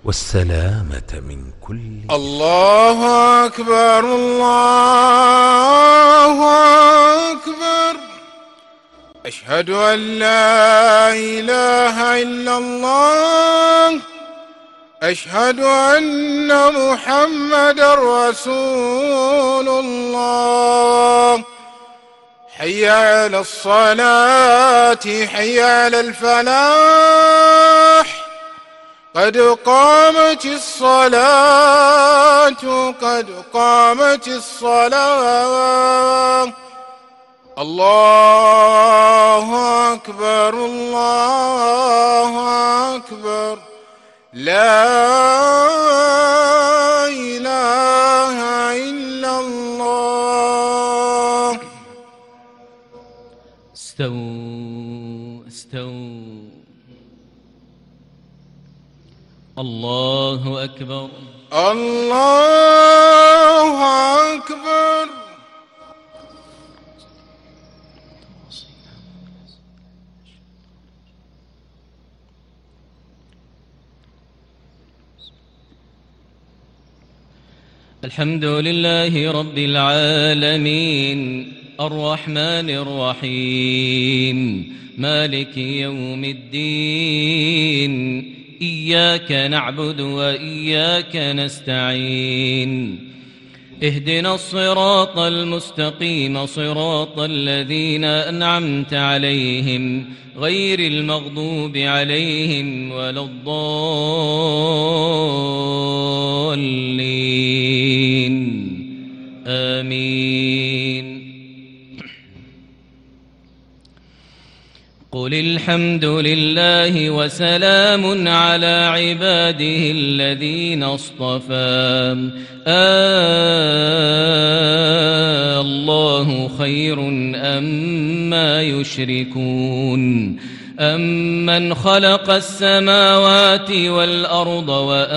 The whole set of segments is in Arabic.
والسلامة من كل الله أكبر الله أكبر. أشهد أن لا إله إلا الله. أشهد أن محمدا رسول الله. حي على الصلاة حي على الفلاح. قد قامت الصلاة قد قامت الصلاة. الله أكبر الله أكبر. لا إله إلا الله. استووا استووا. الله أكبر الله أكبر. الحمد لله رب العالمين الرحمن الرحيم مالك يوم الدين. إياك نعبد وإياك نستعين. اهدنا الصراط المستقيم صراط الذين أنعمت عليهم غير المغضوب عليهم ولا الضالين. آمين. قل الحمد لله وسلام على عباده الذين اصطفى. الله خير أما يشركون. أمن خلق السماوات والأرض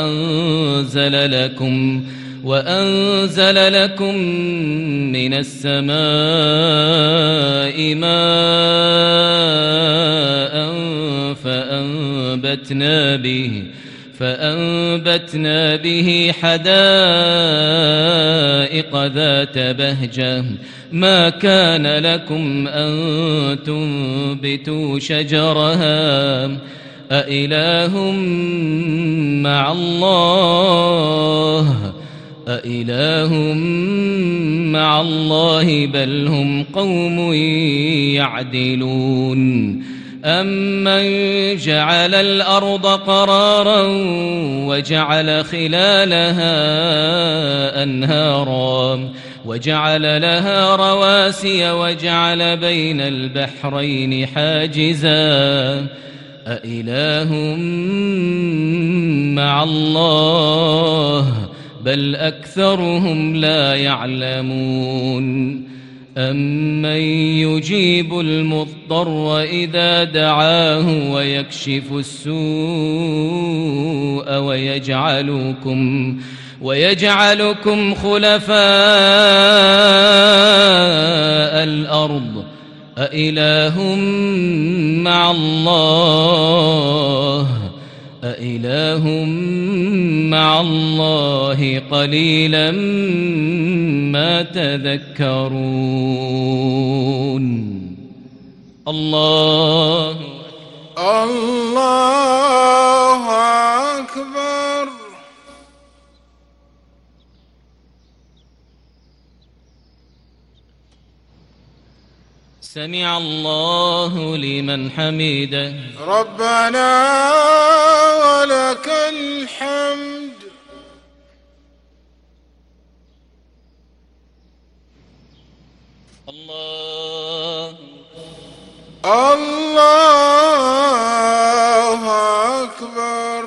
وأنزل لكم من السماء ماء فأنبتنا به حدائق ذات بهجة. ما كان لكم أن تنبتوا شجرها أإله مع الله بل هم قوم يعدلون. أمن جعل الأرض قرارا وجعل خلالها أنهارا وجعل لها رواسي وجعل بين البحرين حاجزا أإله مع الله بل أكثرهم لا يعلمون. أمن يجيب المضطر إذا دعاه ويكشف السوء ويجعلكم خلفاء الأرض أإله مع الله قليلا ما تذكرون. الله أكبر. سمع الله لمن حمده. ربنا ولك الحمد. الله أكبر.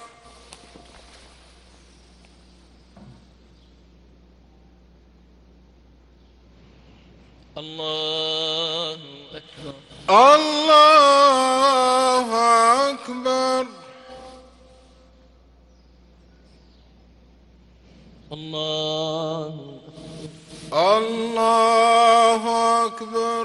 الله أكبر. الله أكبر. الله أكبر.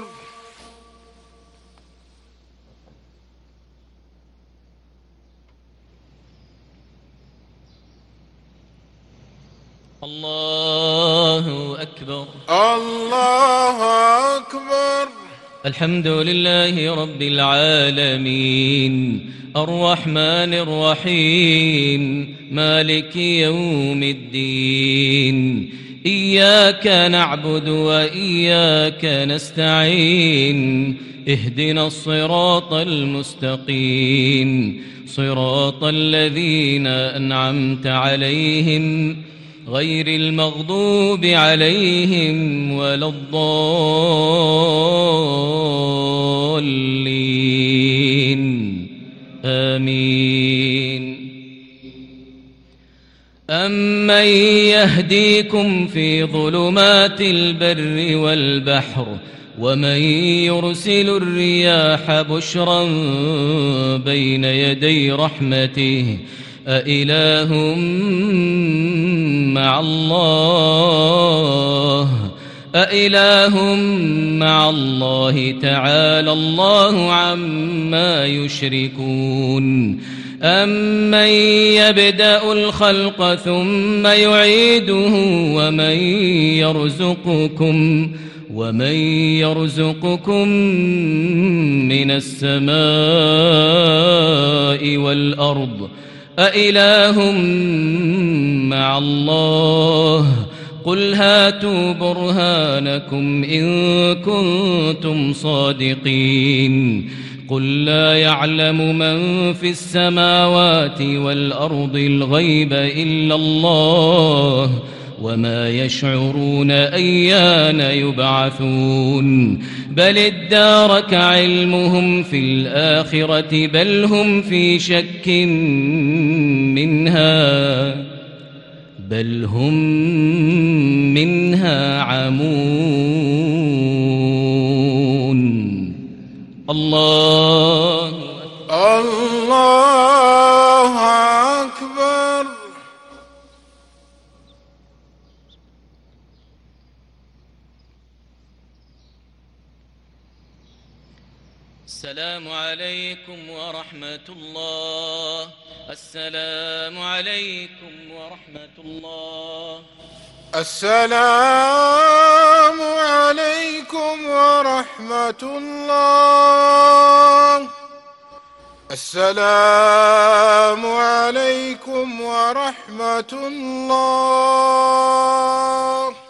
الله أكبر. الله أكبر. الحمد لله رب العالمين الرحمن الرحيم مالك يوم الدين إياك نعبد وإياك نستعين اهدنا الصراط المستقيم صراط الذين أنعمت عليهم غير المغضوب عليهم ولا الضالين آمين. أمن يهديكم في ظلمات البر والبحر ومن يرسل الرياح بشرا بين يدي رحمته أإله مع الله تعالى الله عما يشركون. أمن يبدأ الخلق ثم يعيده ومن يرزقكم من السماء والأرض أإله مع الله قل هاتوا برهانكم إن كنتم صادقين. قل لا يعلم من في السماوات والأرض الغيب إلا الله وما يشعرون أيان يبعثون. بل ادارك علمهم في الآخرة بل هم في شك منها عمون. الله أكبر. السلام عليكم ورحمة الله. السلام عليكم ورحمة الله. السلام عليكم ورحمة الله. السلام عليكم ورحمة الله.